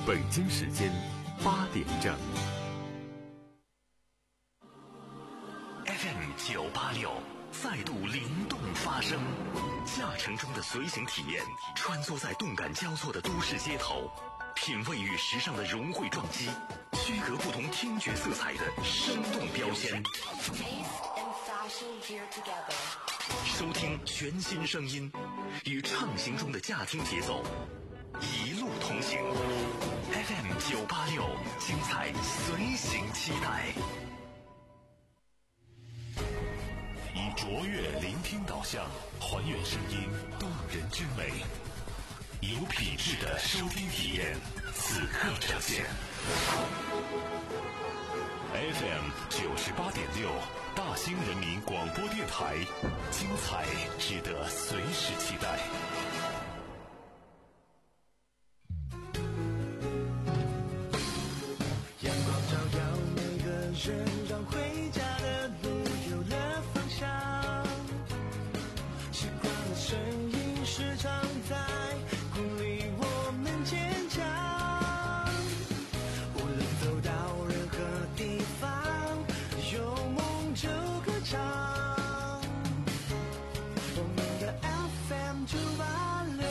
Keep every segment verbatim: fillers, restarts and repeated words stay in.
北京时间八点整。 F M 九八六再度灵动发声，驾乘中的随行体验，穿梭在动感交错的都市街头，品味与时尚的融汇撞击，区隔不同听觉色彩的生动标签。收听全新声音，与畅行中的驾听节奏一路同行。F M 九八六，精彩随行期待。以卓越聆听导向，还原声音动人之美，有品质的收听体验，此刻呈现。F M 九十八点六，大兴人民广播电台，精彩值得随时期待。 阳光照耀每个人，让回家的路有了方向。习惯的声音时常在鼓励我们坚强。无论走到任何地方，有梦就歌唱。我们的 F M 九八六。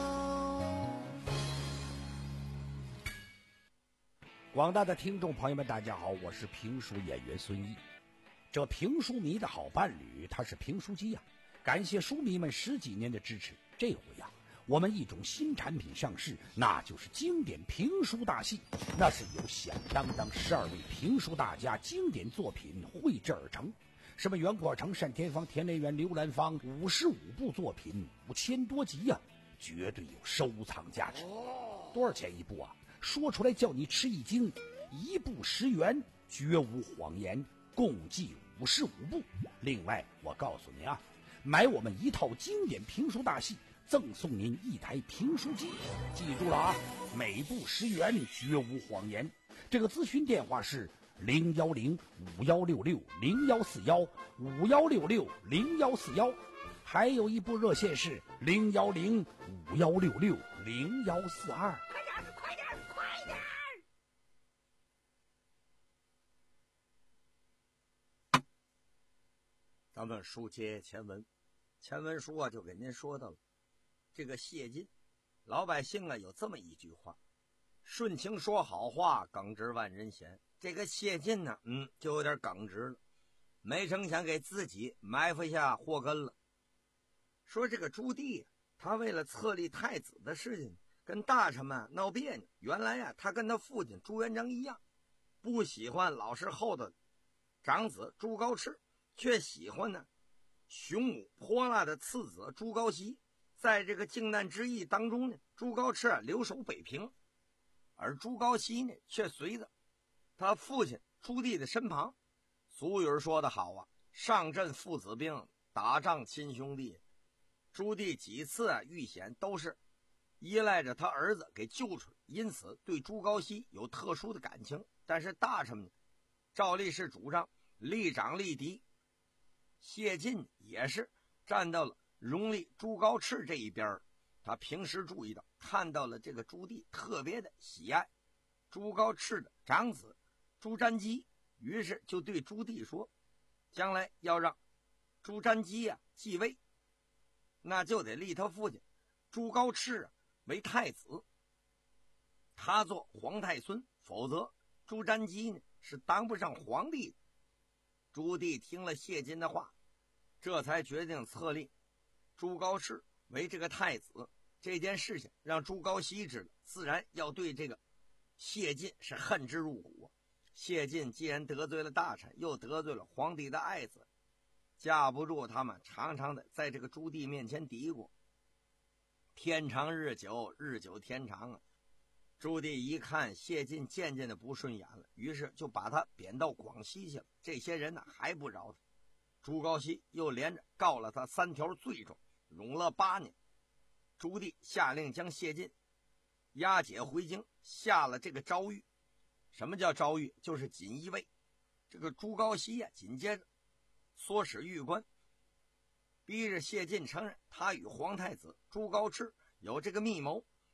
广大的听众朋友们，大家好，我是评书演员孙一。这评书迷的好伴侣，他是评书机呀、啊。感谢书迷们十几年的支持，这回呀、啊，我们一种新产品上市，那就是经典评书大戏。那是由响当当十二位评书大家经典作品绘制而成，什么袁国成、单田芳、田连元、刘兰芳，五十五部作品，五千多集呀、啊，绝对有收藏价值。多少钱一部啊？说出来叫你吃一惊，一部十元，绝无谎言，共计五十五部。另外，我告诉你啊，买我们一套经典评书大戏，赠送您一台评书机。记住了啊，每部十元，绝无谎言。这个咨询电话是零幺零五幺六六零幺四幺五幺六六零幺四幺，还有一部热线是零幺零五幺六六零幺四二。 快点，快点！ 咱们书接前文，前文书啊就给您说到了这个谢晋，老百姓啊有这么一句话：顺情说好话，耿直万人嫌。这个谢晋呢，嗯，就有点耿直了，没成想给自己埋伏下祸根了。说这个朱棣，他为了册立太子的事情，跟大臣们闹别扭。原来啊，他跟他父亲朱元璋一样，不喜欢老实厚的长子朱高炽，却喜欢呢雄武泼辣的次子朱高煦。在这个靖难之役当中呢，朱高炽啊留守北平，而朱高煦呢却随着他父亲朱棣的身旁。俗语说得好啊，上阵父子兵，打仗亲兄弟。朱棣几次啊遇险都是依赖着他儿子给救出来，因此对朱高煦有特殊的感情。但是大臣们照例是主张立长立嫡，谢晋也是站到了荣立朱高炽这一边。他平时注意到看到了这个朱棣特别的喜爱朱高炽的长子朱瞻基，于是就对朱棣说，将来要让朱瞻基啊继位，那就得立他父亲朱高炽啊为太子，他做皇太孙，否则朱瞻基呢是当不上皇帝的。朱棣听了谢晋的话，这才决定册立朱高炽为这个太子。这件事情让朱高煦知道，自然要对这个谢晋是恨之入骨。谢晋既然得罪了大臣，又得罪了皇帝的爱子，架不住他们常常的在这个朱棣面前嘀咕，天长日久，日久天长啊。朱棣一看谢晋渐渐的不顺眼了，于是就把他贬到广西去了。这些人呢还不饶他，朱高煦又连着告了他三条罪状，冗了八年。朱棣下令将谢晋押解回京，下了这个诏狱。什么叫诏狱？就是锦衣卫。这个朱高煦呀、啊，紧接着唆使狱官，逼着谢晋承认他与皇太子朱高炽有这个密谋，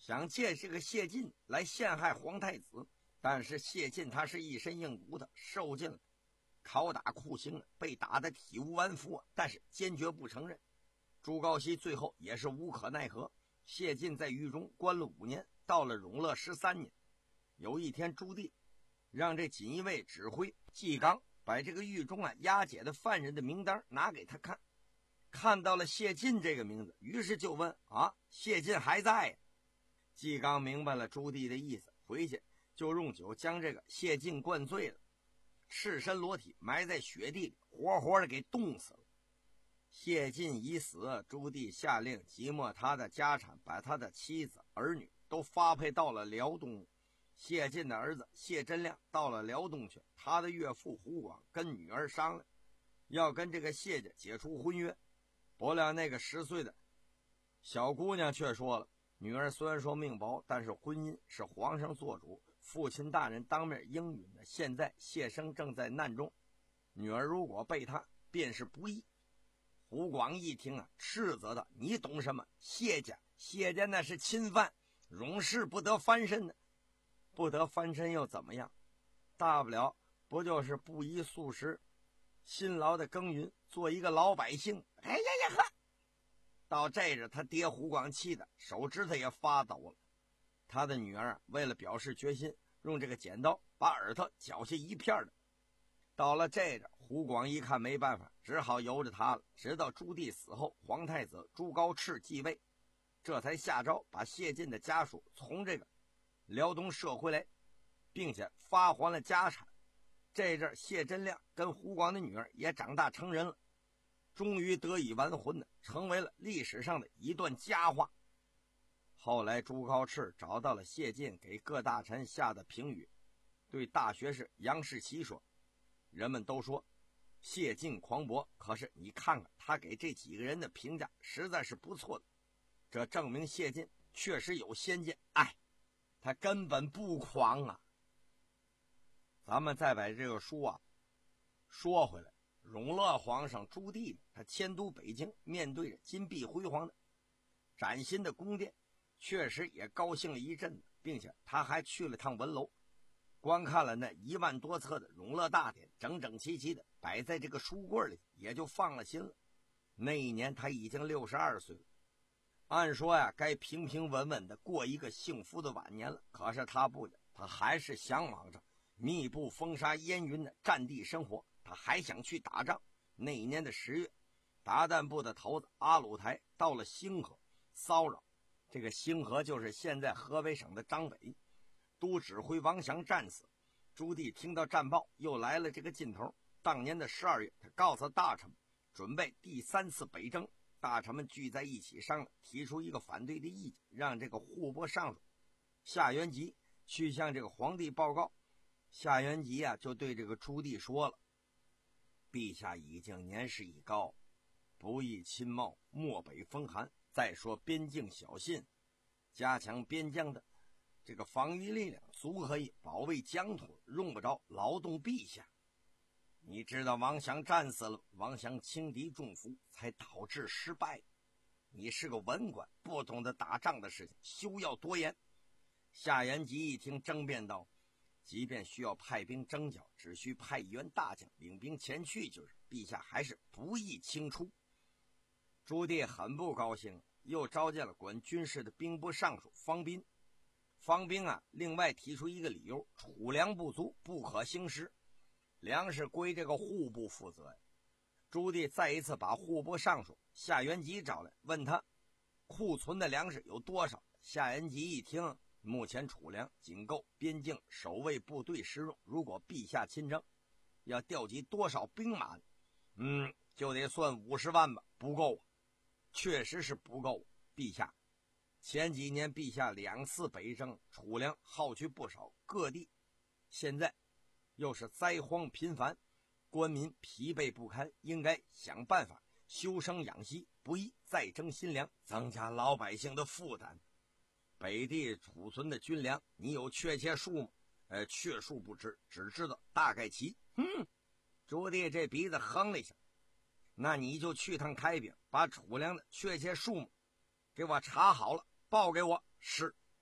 想借这个谢晋来陷害皇太子。但是谢晋他是一身硬骨头，受尽了拷打酷刑，被打得体无完肤，但是坚决不承认。朱高煦最后也是无可奈何，谢晋在狱中关了五年，到了永乐十三年，有一天朱棣让这锦衣卫指挥纪纲把这个狱中啊押解的犯人的名单拿给他看，看到了谢晋这个名字，于是就问啊，谢晋还在呀？纪纲明白了朱棣的意思，回去就用酒将这个谢晋灌醉了，赤身裸体埋在雪地里，活活的给冻死了。谢晋已死，朱棣下令即没他的家产，把他的妻子儿女都发配到了辽东。谢晋的儿子谢真亮到了辽东去，他的岳父胡广跟女儿商量要跟这个谢家解除婚约，不料那个十岁的小姑娘却说了，女儿虽然说命薄，但是婚姻是皇上做主，父亲大人当面应允的，现在谢生正在难中，女儿如果被他便是不义。胡广一听啊，斥责道，你懂什么？谢家谢家那是侵犯，永世不得翻身的。不得翻身又怎么样？大不了不就是不宜素食，辛劳的耕耘，做一个老百姓。哎呀呀呵！到这时他爹胡广气的手指头也发抖了。他的女儿为了表示决心，用这个剪刀把耳朵绞下一片的。到了这时胡广一看没办法，只好由着他了。直到朱棣死后，皇太子朱高炽继位，这才下诏把谢晋的家属从这个辽东射回来，并且发还了家产。这阵谢真亮跟胡广的女儿也长大成人了，终于得以完婚了，成为了历史上的一段佳话。后来朱高炽找到了谢晋给各大臣下的评语，对大学士杨士奇说，人们都说谢晋狂博，可是你看看他给这几个人的评价实在是不错的，这证明谢晋确实有先见。哎，他根本不狂啊。咱们再把这个书啊说回来，永乐皇上朱棣他迁都北京，面对着金碧辉煌的崭新的宫殿，确实也高兴了一阵子，并且他还去了趟文楼，观看了那一万多册的永乐大典，整整齐齐的摆在这个书柜里，也就放了心了。那一年他已经六十二岁了，按说呀该平平稳稳的过一个幸福的晚年了，可是他不，他还是向往着密布风沙烟云的战地生活，他还想去打仗。那一年的十月，达旦部的头子阿鲁台到了兴河骚扰，这个兴河就是现在河北省的张北，都指挥王祥战死。朱棣听到战报，又来了这个劲头。当年的十二月，他告诉大臣准备第三次北征，大臣们聚在一起商量，提出一个反对的意见，让这个户部尚书夏元吉去向这个皇帝报告。夏元吉啊就对这个朱棣说了，陛下已经年事已高，不宜亲冒漠北风寒，再说边境小信，加强边疆的这个防御力量，足可以保卫疆土，用不着劳动陛下。你知道王祥战死了，王祥轻敌重服，才导致失败。你是个文官，不懂得打仗的事情，休要多言。夏元吉一听争辩道，即便需要派兵征剿，只需派一员大将领兵前去就是，陛下还是不宜轻出。朱棣很不高兴，又召见了管军事的兵部尚书方斌。方斌啊另外提出一个理由，储粮不足，不可兴师，粮食归这个户部负责。朱棣再一次把户部尚书夏元吉找来，问他库存的粮食有多少。夏元吉一听，目前储粮仅够边境守卫部队使用，如果陛下亲征，要调集多少兵马呢？嗯，就得算五十万吧，不够，确实是不够。陛下，前几年陛下两次北征，储粮耗去不少，各地现在又是灾荒频繁，官民疲惫不堪，应该想办法休生养息，不宜再征新粮，增加老百姓的负担。北地储存的军粮，你有确切数吗？呃，确数不知，只知道大概齐。嗯，朱棣这鼻子哼了一下，那你就去趟开平，把储粮的确切数目给我查好了，报给我。是。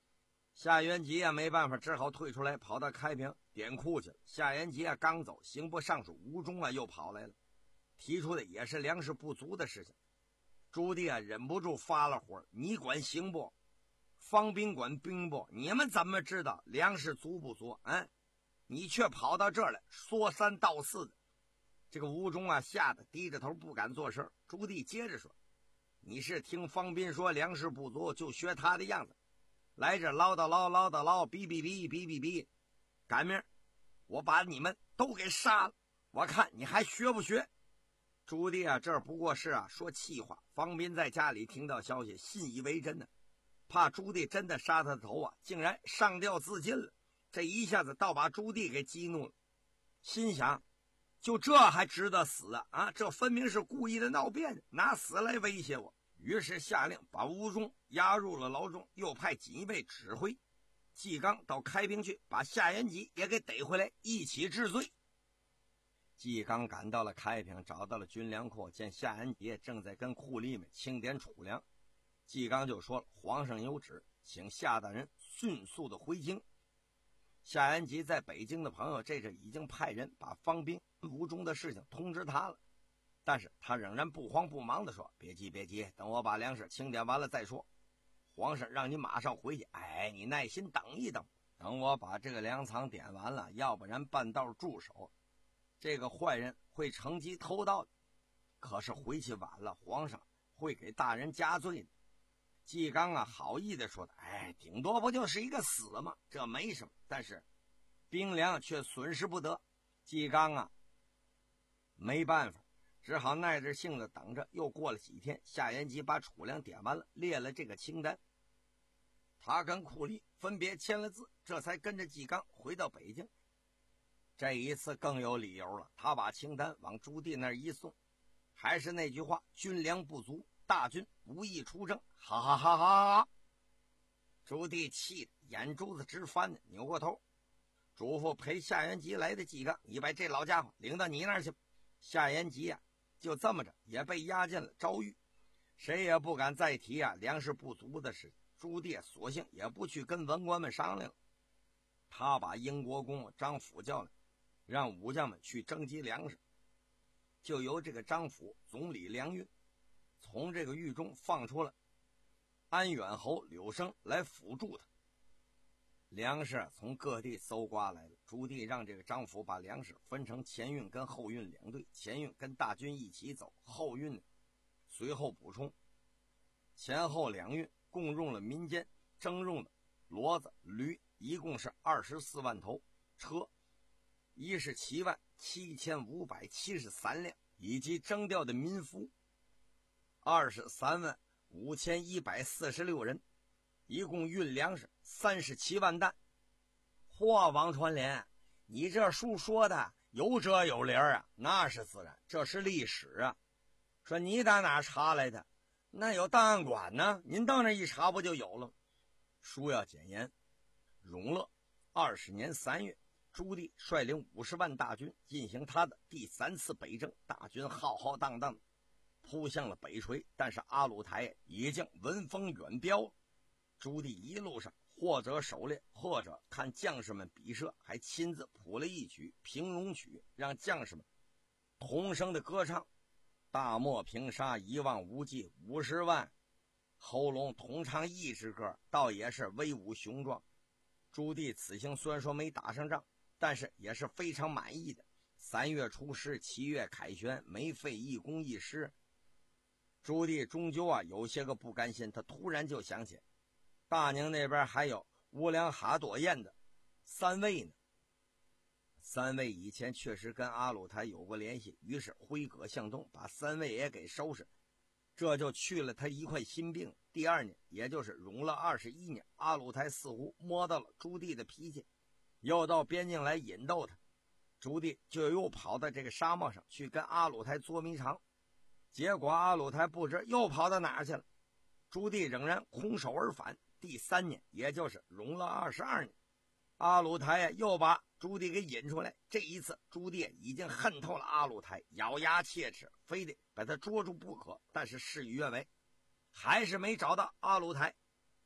夏元吉啊，没办法，只好退出来，跑到开平点库去了。夏元吉啊，刚走，刑部尚书吴忠啊又跑来了，提出的也是粮食不足的事情。朱棣啊，忍不住发了火：你管刑部，方兵管兵部，你们怎么知道粮食足不足？嗯，你却跑到这儿来说三道四的。这个吴忠啊，吓得低着头不敢作声。朱棣接着说：你是听方斌说粮食不足，就学他的样子，来这唠叨唠唠叨唠，哔哔哔哔哔哔，赶明儿我把你们都给杀了，我看你还学不学？朱棣啊，这不过是啊说气话。方斌在家里听到消息，信以为真呢、啊，怕朱棣真的杀他的头啊，竟然上吊自尽了。这一下子倒把朱棣给激怒了，心想：就这还值得死啊？啊，这分明是故意的闹别，拿死来威胁我。于是下令把吴忠押入了牢中，又派锦衣卫指挥纪纲到开平去，把夏元吉也给逮回来，一起治罪。纪纲赶到了开平，找到了军粮库，见夏元吉正在跟库吏们清点储粮。纪纲就说了：皇上有旨，请夏大人迅速的回京。夏元吉在北京的朋友这阵已经派人把方斌、吴忠的事情通知他了，但是他仍然不慌不忙地说：别急别急，等我把粮食清点完了再说。皇上让你马上回去，哎，你耐心等一等，等我把这个粮仓点完了，要不然半道驻守，这个坏人会乘机偷盗的。可是回去晚了，皇上会给大人加罪的。纪纲啊，好意的说的：哎，顶多不就是一个死吗？这没什么。但是兵粮却损失不得。纪纲啊，没办法，只好耐着性子等着。又过了几天，夏元吉把储粮点完了，列了这个清单。他跟库吏分别签了字，这才跟着纪纲回到北京。这一次更有理由了，他把清单往朱棣那儿一送，还是那句话：军粮不足，大军不易出征。哈哈哈哈哈！朱棣气得眼珠子直翻呢，扭过头嘱咐陪夏元吉来的纪纲：你把这老家伙领到你那儿去。夏元吉啊，就这么着也被押进了诏狱，谁也不敢再提啊粮食不足的事。朱棣索性也不去跟文官们商量了，他把英国公张辅叫来，让武将们去征集粮食，就由这个张辅总理粮运，从这个狱中放出了安远侯柳生来辅助他。粮食从各地搜刮来了，朱棣让这个张辅把粮食分成前运跟后运两队，前运跟大军一起走，后运呢随后补充。前后两运共用了民间征用的骡子、驴，一共是二十四万头；车一是七万七千五百七十三辆，以及征调的民夫二十三万五千一百四十六人，一共运粮食三十七万担。嚯，王传莲，你这书说的有辙有理啊！那是自然，这是历史啊。说你打哪查来的？那有档案馆呢，您到那一查不就有了？书要简言。永乐二十年三月，朱棣率领五十万大军进行他的第三次北征，大军浩浩荡荡扑向了北陲，但是阿鲁台已经闻风远飙。朱棣一路上或者狩猎，或者看将士们比射，还亲自谱了一曲平戎曲，让将士们同声的歌唱：大漠平沙一望无际，五十万喉咙同唱一支歌，倒也是威武雄壮。朱棣此行虽然说没打上仗，但是也是非常满意的。三月出师，七月凯旋，没费一公一师。朱棣终究啊有些个不甘心，他突然就想起大宁那边还有乌良哈多彦的三位呢。三位以前确实跟阿鲁台有过联系，于是挥戈向东，把三位也给收拾，这就去了他一块心病。第二年，也就是永乐二十一年，阿鲁台似乎摸到了朱棣的脾气，又到边境来引逗他，朱棣就又跑到这个沙漠上去跟阿鲁台捉迷藏。结果阿鲁台不知又跑到哪儿去了，朱棣仍然空手而返。第三年，也就是永乐二十二年，阿鲁台又把朱棣给引出来。这一次朱棣已经恨透了阿鲁台，咬牙切齿，非得把他捉住不可。但是事与愿违，还是没找到阿鲁台。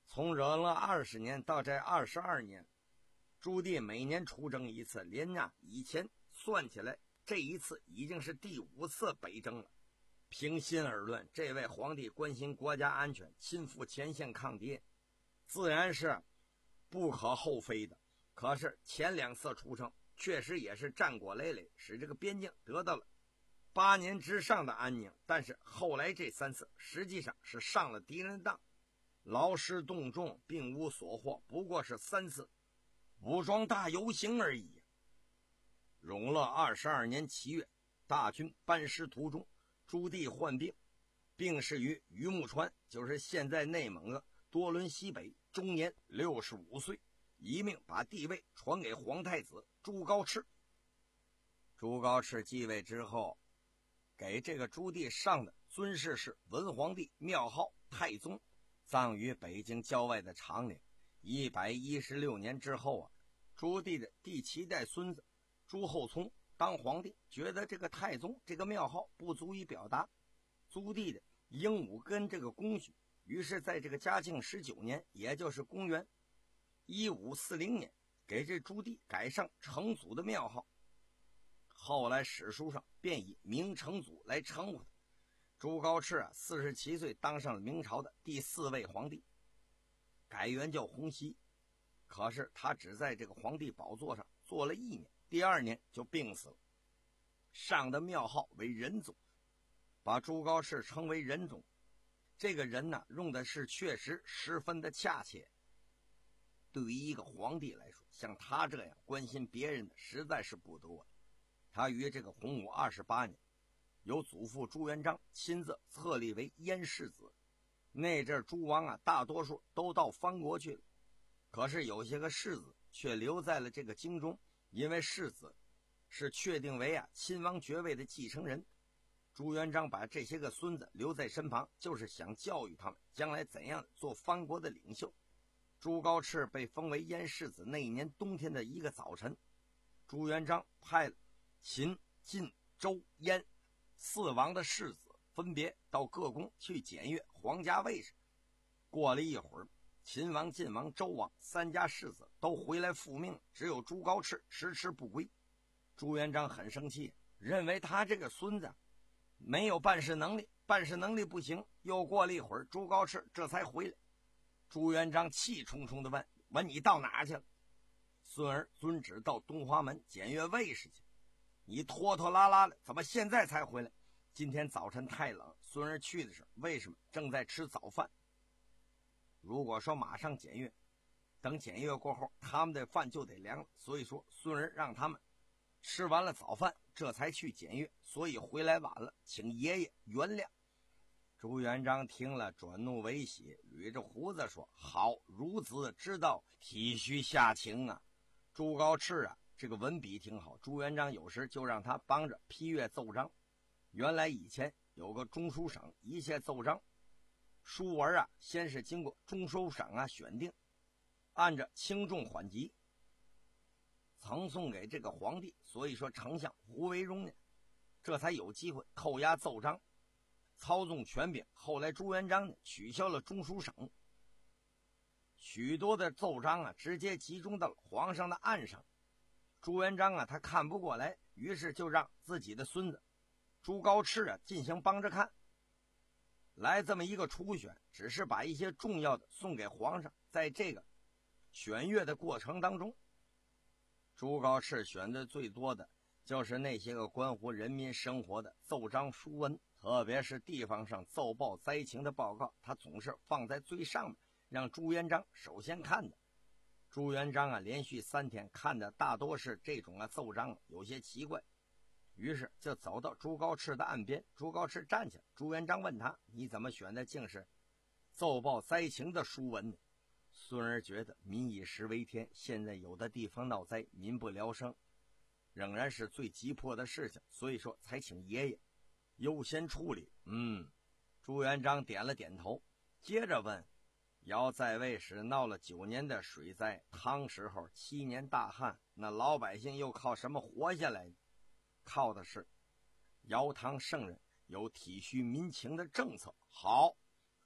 从惹了二十年到这二十二年，朱棣每年出征一次，连啊以前算起来，这一次已经是第五次北征了。平心而论，这位皇帝关心国家安全，亲赴前线抗敌，自然是不可厚非的。可是前两次出征确实也是战果累累，使这个边境得到了八年之上的安宁。但是后来这三次实际上是上了敌人的当，劳师动众，并无所获，不过是三次武装大游行而已。永乐二十二年七月，大军班师途中，朱棣患病，病逝于榆木川，就是现在内蒙的多伦西北，终年六十五岁，一命把帝位传给皇太子朱高炽。朱高炽继位之后，给这个朱棣上的尊谥是文皇帝，庙号太宗，葬于北京郊外的长陵。一百一十六年之后啊，朱棣的第七代孙子朱厚熜当皇帝，觉得这个太宗这个庙号不足以表达朱棣的英武跟这个功勋，于是在这个嘉庆十九年，也就是公元一五四零年，给这朱棣改上成祖的庙号。后来史书上便以明成祖来称呼他。朱高炽啊，四十七岁当上了明朝的第四位皇帝，改元叫洪熙。可是他只在这个皇帝宝座上坐了一年，第二年就病死了，上的庙号为仁宗，把朱高炽称为仁宗。这个人呢，用的是确实十分的恰切。对于一个皇帝来说，像他这样关心别人的实在是不多。他于这个洪武二十八年，由祖父朱元璋亲自册立为燕世子。那阵诸王啊，大多数都到藩国去了，可是有些个世子却留在了这个京中，因为世子是确定为啊亲王爵位的继承人。朱元璋把这些个孙子留在身旁，就是想教育他们将来怎样做藩国的领袖。朱高炽被封为燕世子那一年冬天的一个早晨，朱元璋派了秦、晋、周、燕四王的世子分别到各宫去检阅皇家卫士。过了一会儿，秦王、晋王、周王三家世子都回来复命，只有朱高炽迟迟不归。朱元璋很生气，认为他这个孙子没有办事能力，办事能力不行。又过了一会儿，朱高炽这才回来。朱元璋气冲冲地问：“问你到哪去了？”孙儿遵旨到东华门检阅卫士去。你拖拖拉拉的，怎么现在才回来？今天早晨太冷，孙儿去的时候为什么正在吃早饭？如果说马上检阅，等检阅过后，他们的饭就得凉了。所以说，孙儿让他们吃完了早饭，这才去检阅，所以回来晚了，请爷爷原谅。朱元璋听了，转怒为喜，捋着胡子说：“好，孺子知道体恤下情啊。”朱高炽啊，这个文笔挺好，朱元璋有时就让他帮着批阅奏章。原来以前有个中书省一切奏章，书文啊，先是经过中书省啊选定，按着轻重缓急呈送给这个皇帝，所以说丞相胡惟庸呢，这才有机会扣押奏章，操纵权柄。后来朱元璋呢取消了中书省，许多的奏章啊直接集中到了皇上的案上。朱元璋啊他看不过来，于是就让自己的孙子朱高炽啊进行帮着看。来这么一个初选，只是把一些重要的送给皇上。在这个选阅的过程当中，朱高炽选的最多的就是那些个关乎人民生活的奏章书文，特别是地方上奏报灾情的报告，他总是放在最上面，让朱元璋首先看的。朱元璋啊连续三天看的大多是这种啊奏章，有些奇怪，于是就走到朱高炽的岸边。朱高炽站起来，朱元璋问他：“你怎么选的竟是奏报灾情的书文呢？”孙儿觉得民以食为天，现在有的地方闹灾，民不聊生，仍然是最急迫的事情，所以说才请爷爷优先处理。嗯，朱元璋点了点头，接着问：“尧在位时闹了九年的水灾，汤时候七年大旱，那老百姓又靠什么活下来呢？”靠的是尧汤圣人有体恤民情的政策。好，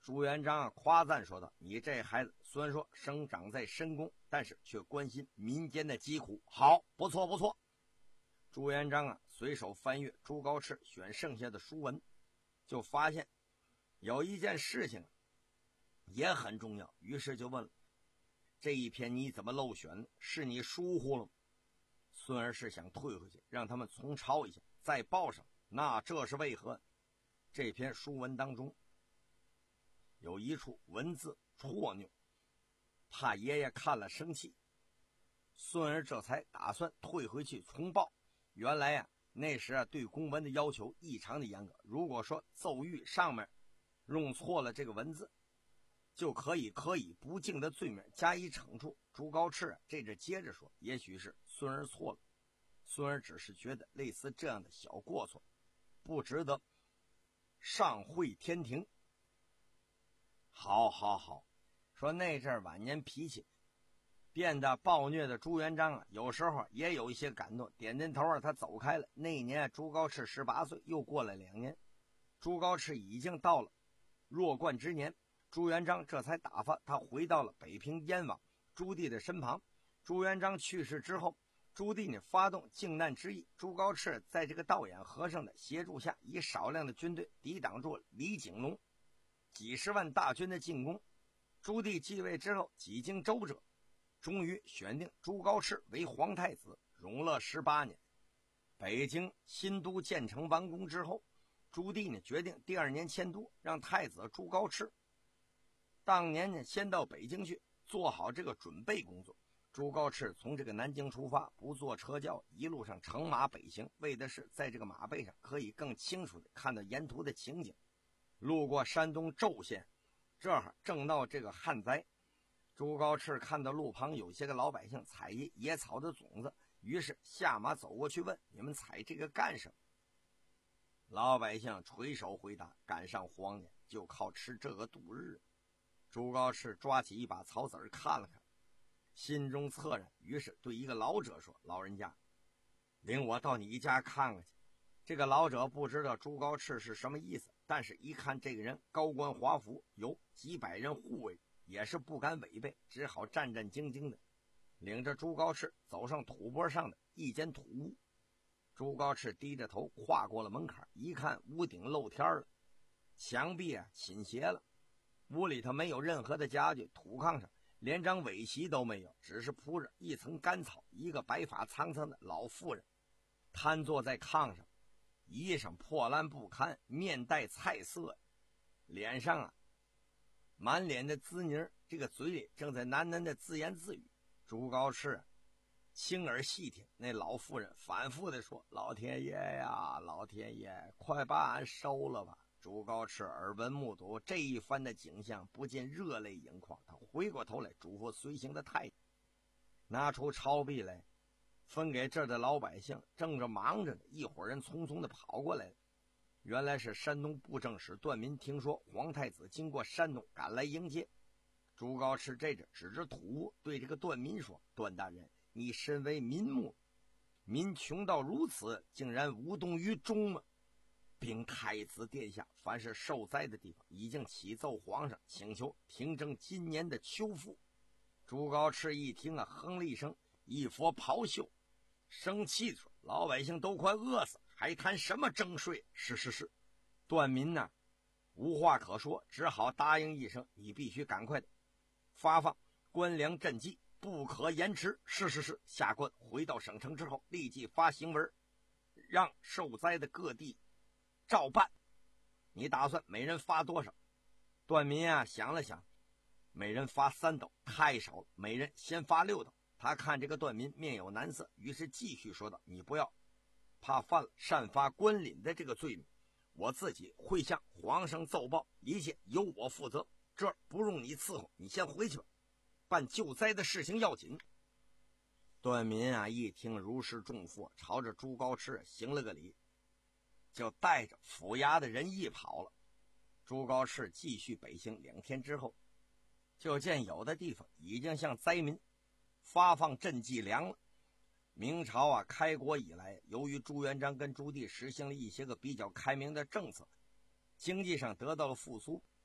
朱元璋啊夸赞说道：“你这孩子虽然说生长在深宫，但是却关心民间的疾苦，好，不错不错。”朱元璋啊随手翻阅朱高炽选剩下的书文，就发现有一件事情也很重要，于是就问了：“这一篇你怎么漏选了？是你疏忽了吗？”孙儿是想退回去，让他们重抄一下，再报上。那这是为何？这篇书文当中有一处文字错拗，怕爷爷看了生气，孙儿这才打算退回去重报。原来呀、啊，那时啊对公文的要求异常的严格，如果说奏谕上面用错了这个文字，就可以可以不敬的罪名加以惩处。朱高炽啊这着接着说，也许是孙儿错了，孙儿只是觉得类似这样的小过错不值得上会天庭。好好好，说那阵晚年脾气变得暴虐的朱元璋啊，有时候也有一些感动，点点头啊，他走开了。那一年朱高炽十八岁，又过了两年，朱高炽已经到了弱冠之年，朱元璋这才打发他回到了北平燕王朱棣的身旁。朱元璋去世之后，朱棣呢发动靖难之役，朱高炽在这个道衍和尚的协助下，以少量的军队抵挡住李景龙几十万大军的进攻。朱棣继位之后，几经周折，终于选定朱高炽为皇太子，永乐十八年。北京新都建成完工之后，朱棣呢决定第二年迁都，让太子朱高炽当年呢先到北京去做好这个准备工作。朱高炽从这个南京出发，不坐车轿，一路上乘马北行，为的是在这个马背上可以更清楚地看到沿途的情景。路过山东寿县，这儿正闹这个旱灾，朱高炽看到路旁有些个老百姓采野草的种子，于是下马走过去问：“你们采这个干什么？”老百姓垂手回答：“赶上荒年，就靠吃这个度日。”朱高炽抓起一把草籽儿看了看，心中恻然，于是对一个老者说：“老人家，领我到你家看看去。”这个老者不知道朱高炽是什么意思，但是一看这个人高官华服，有几百人护卫，也是不敢违背，只好战战兢兢的领着朱高炽走上土坡上的一间土屋。朱高炽低着头跨过了门槛，一看屋顶露天了，墙壁啊倾斜了，屋里头没有任何的家具，土炕上连张苇席都没有，只是铺着一层干草。一个白发苍苍的老妇人瘫坐在炕上，衣裳破烂不堪，面带菜色，脸上啊满脸的滋泥，这个嘴里正在喃喃的自言自语。朱高炽啊轻耳细听，那老妇人反复的说：“老天爷呀，老天爷，快把俺收了吧！”朱高炽耳闻目睹这一番的景象，不禁热泪盈眶。他回过头来嘱咐随行的太监，拿出钞币来分给这儿的老百姓。正着忙着呢，一伙人匆匆的跑过来了。原来是山东布政使段民听说皇太子经过山东赶来迎接。朱高炽这着指着土屋对这个段民说：“段大人，你身为民目，民穷到如此，竟然无动于衷吗？禀太子殿下，凡是受灾的地方已经启奏皇上，请求停征今年的秋赋。”朱高炽一听啊，哼了一声，一佛咆哮，生气的说：“老百姓都快饿死，还谈什么征税？是是是。”段民呢无话可说，只好答应一声：“你必须赶快的发放官粮赈济，不可延迟。”是是是。下官回到省城之后，立即发行文，让受灾的各地照办。你打算每人发多少？段民啊想了想，每人发三斗，太少了，每人先发六斗。他看这个段民面有难色，于是继续说道：“你不要怕犯了擅发官廪的这个罪名，我自己会向皇上奏报，一切由我负责，这儿不用你伺候，你先回去吧，办救灾的事情要紧。”段民啊一听如释重负，朝着朱高炽行了个礼，就带着府衙的人一跑了。朱高炽继续北行，两天之后，就见有的地方已经向灾民发放赈济粮了。明朝啊开国以来，由于朱元璋跟朱棣实行了一些个比较开明的政策，经济上得到了复苏，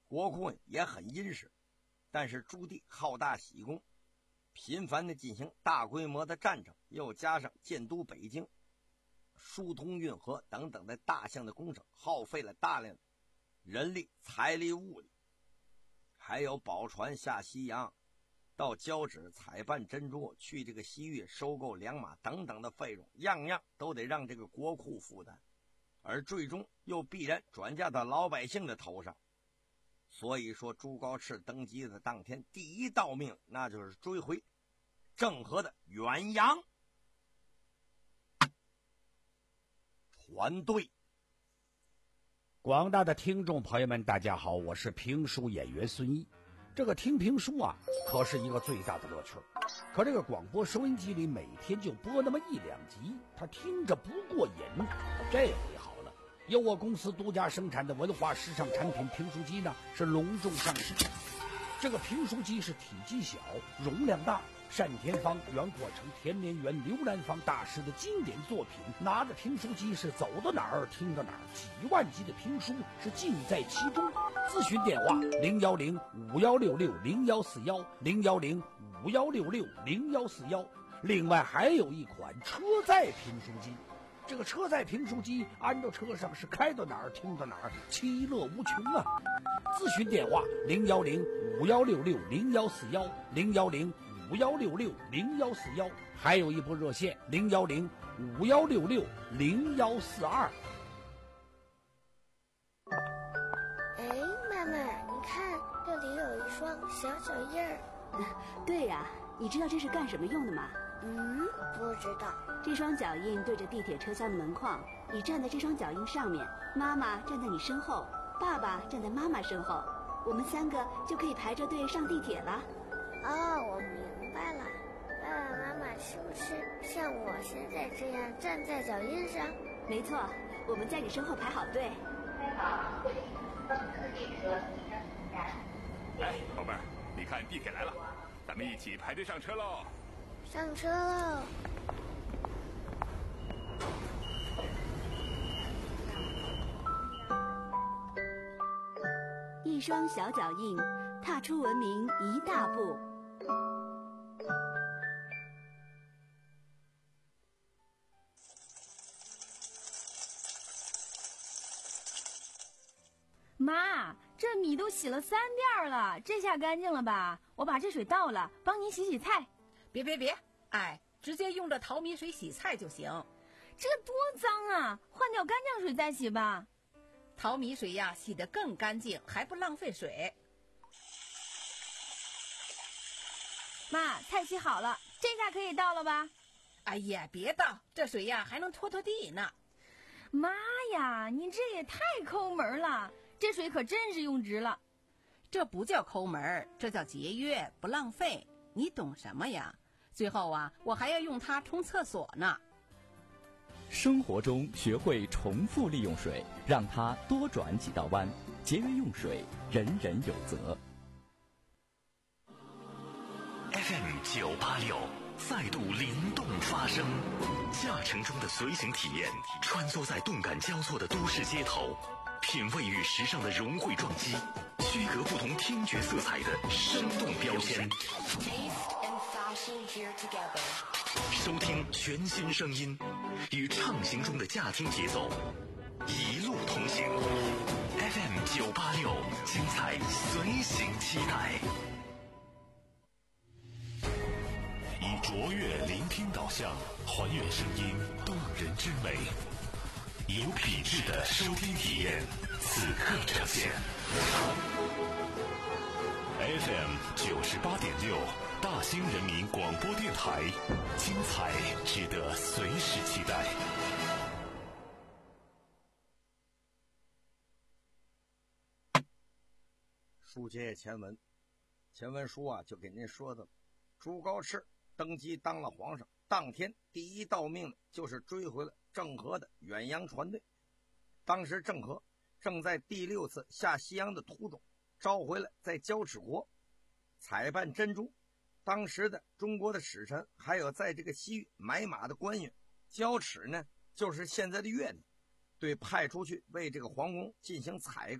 国库也很殷实，但是朱棣好大喜功，频繁的进行大规模的战争，又加上建都北京、疏通运河等等的大项的工程，耗费了大量的人力、财力、物力，还有宝船下西洋、到交趾采办珍珠、去这个西域收购良马等等的费用，样样都得让这个国库负担，而最终又必然转嫁到老百姓的头上。所以说朱高炽登基的当天，第一道命那就是追回郑和的远洋船队。 广大的听众朋友们大家好，我是评书演员孙一。这个听评书啊可是一个最大的乐趣，可这个广播收音机里每天就播那么一两集，他听着不过瘾。这回好了，由我公司独家生产的文化时尚产品评书机呢是隆重上市。这个评书机是体积小、容量大，单田芳、袁阔成、田连元、刘兰芳大师的经典作品，拿着评书机是走到哪儿听到哪儿，几万集的评书是尽在其中。咨询电话零幺零五幺六六零幺四幺零幺零五幺六六零幺四幺。另外还有一款车载评书机，这个车载评书机安到车上是开到哪儿听到哪儿，其乐无穷啊！咨询电话零幺零五幺六六零幺四幺零幺零五幺六六零幺四幺，还有一部热线零幺零五幺六六零幺四二。 哎，妈妈，你看这里有一双小脚印儿。 对呀、啊，你知道这是干什么用的吗？ 嗯，不知道。 这双脚印对着地铁车厢的门框，你站在这双脚印上面，妈妈站在你身后，爸爸站在妈妈身后，我们三个就可以排着队上地铁了。 哦，我明白了。爸爸妈妈是不是像我现在这样站在脚印上？ 没错，我们在你身后排好队。 开好，上车列车即将进站。 哎，宝贝儿，你看地铁来了，咱们一起排队上车喽！ 上车喽！ 一双小脚印，踏出文明一大步。 妈，这米都洗了三遍了，这下干净了吧？我把这水倒了，帮您洗洗菜。 别别别，哎，直接用这淘米水洗菜就行。 这多脏啊，换掉干净水再洗吧。 淘米水呀，洗得更干净，还不浪费水。 妈，菜洗好了，这下可以倒了吧？ 哎呀，别倒，这水呀还能拖拖地呢。 妈呀，你这也太抠门了，这水可真是用值了。 这不叫抠门，这叫节约，不浪费。你懂什么呀？最后啊，我还要用它冲厕所呢。 生活中学会重复利用水，让它多转几道弯，节约用水，人人有责。 F M 九八六再度灵动发声，驾乘中的随行体验，穿梭在动感交错的都市街头，品味与时尚的融汇撞击，区隔不同听觉色彩的生动标签。收听全新声音，与畅行中的驾听节奏，一路同行。F M 九八六，精彩随行期待。 以卓越聆听导向，还原声音动人之美，有品质的收听体验，此刻呈现。F M 九十八点六，大兴人民广播电台，精彩值得随时期待。 书接前文，前文书啊就给您说的，朱高炽登基当了皇上，当天第一道命就是追回了郑和的远洋船队。当时郑和正在第六次下西洋的途中，召回了在交趾国采办珍珠。当时的中国的使臣，还有在这个西域买马的官员，交趾呢就是现在的越南，对派出去为这个皇宫进行采购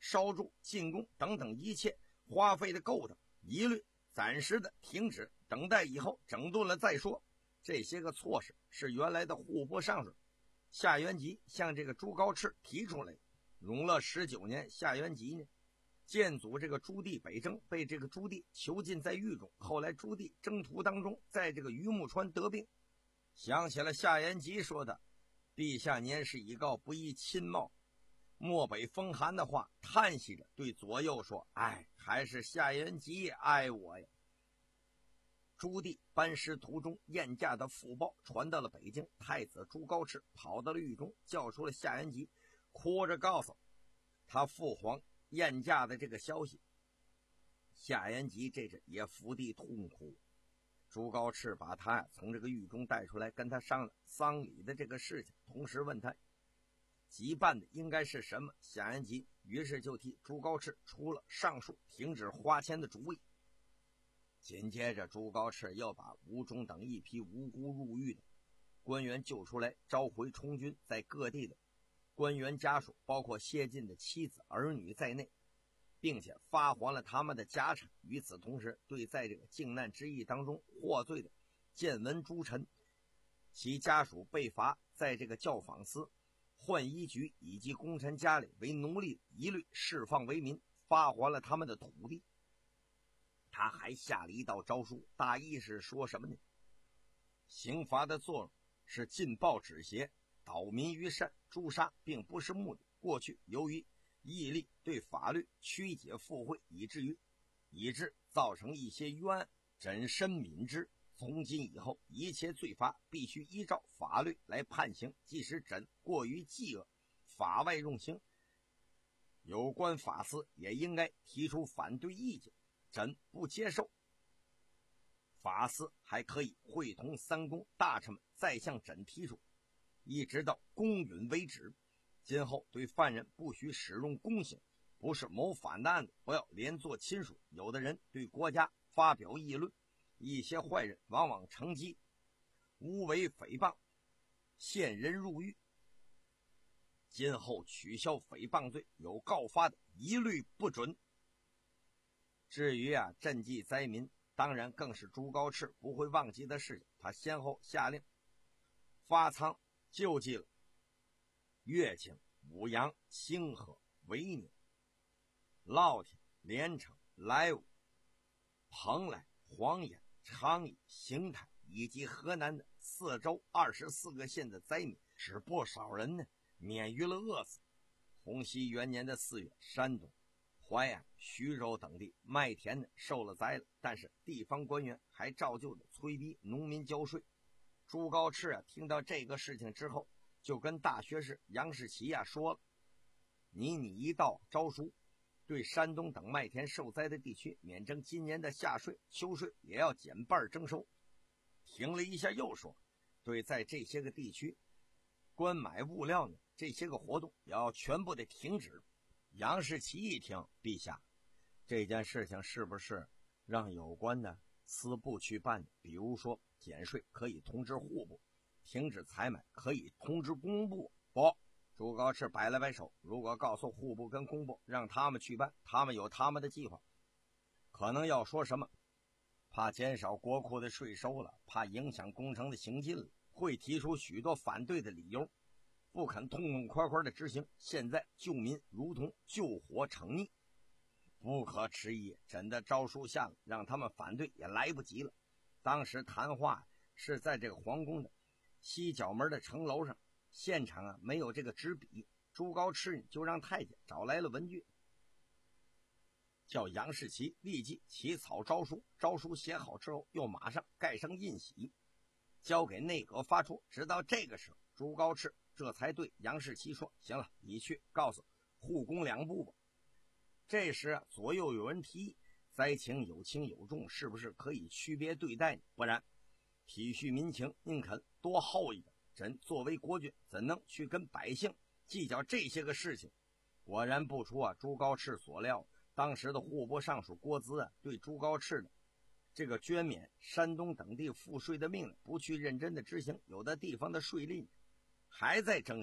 烧筑、进贡等等一切花费的够的，一律暂时的停止，等待以后整顿了再说。这些个措施是原来的户部尚书夏元吉向这个朱高炽提出来。永乐十九年，夏元吉呢建祖这个朱棣北征，被这个朱棣囚禁在狱中。后来朱棣征途当中，在这个榆木川得病，想起了夏元吉说的陛下年事已高，不宜亲冒漠北风寒的话，叹息着对左右说：哎，还是夏元吉爱我呀。朱棣班师途中，燕驾的讣报传到了北京，太子朱高炽跑到了狱中，叫出了夏元吉，哭着告诉他父皇燕驾的这个消息。夏元吉这是也伏地痛哭。朱高炽把他呀从这个狱中带出来，跟他商量丧礼的这个事情，同时问他急办的应该是什么。夏元吉于是就替朱高炽出了上述停止花钱的主意。紧接着朱高炽又把吴忠等一批无辜入狱的官员救出来，召回充军，在各地的官员家属包括谢晋的妻子儿女在内，并且发还了他们的家产。与此同时，对在这个靖难之役当中获罪的建文诸臣其家属被罚在这个教坊司、浣衣局以及功臣家里为奴隶，一律释放为民，发还了他们的土地。他还下了一道诏书，大意是说什么呢？刑罚的作用是禁暴止邪，导民于善，诛杀并不是目的。过去由于毅力对法律曲解附会，以至于以致造成一些冤案，朕深悯之。从今以后，一切罪罚必须依照法律来判刑，即使朕过于忌恶，法外用刑，有关法司也应该提出反对意见，朕不接受。法司还可以会同三公大臣们再向朕提出，一直到公允为止。今后对犯人不许使用宫刑，不是谋反的案子不要连坐亲属。有的人对国家发表议论，一些坏人往往乘机诬为诽谤，陷人入狱。今后取消诽谤罪，有告发的一律不准。至于啊赈济灾民，当然更是朱高炽不会忘记的事情。他先后下令发仓救济了乐清、武阳、兴和、维宁、乐天、连城、莱芜、蓬莱、黄岩、昌邑、邢台以及河南的四州二十四个县的灾民，使不少人呢免于了饿死。洪熙元年的四月，山东、淮安、徐州等地麦田呢受了灾了，但是地方官员还照旧的催逼农民交税。朱高炽啊听到这个事情之后，就跟大学士杨士奇啊说了，你拟一道诏书，对山东等麦田受灾的地区免征今年的夏税、秋税，也要减半征收。停了一下又说，对在这些个地区官买物料呢，这些个活动也要全部的停止。杨士奇一听，陛下，这件事情是不是让有关的司部去办？比如说减税可以通知户部，停止采买可以通知工部。不，朱高炽摆了摆手，如果告诉户部跟工部让他们去办，他们有他们的计划，可能要说什么怕减少国库的税收了，怕影响工程的行进了，会提出许多反对的理由，不肯痛痛快快的执行。现在救民如同救火惩溺，不可迟疑。朕的诏书下了，让他们反对也来不及了。当时谈话是在这个皇宫的西角门的城楼上，现场啊没有这个纸笔，朱高炽就让太监找来了文具，叫杨士奇立即起草诏书。诏书写好之后，又马上盖上印玺，交给内阁发出。直到这个时候，朱高炽这才对杨士奇说，行了，你去告诉护工两部吧。这时啊，左右有人提议，灾情有轻有重，是不是可以区别对待呢？不然体恤民情，宁肯多耗一点。朕作为国君，怎能去跟百姓计较这些个事情？果然不出啊朱高炽所料，当时的户部尚书郭淄啊，对朱高炽的这个捐免山东等地赋税的命令不去认真的执行，有的地方的税吏还在征收。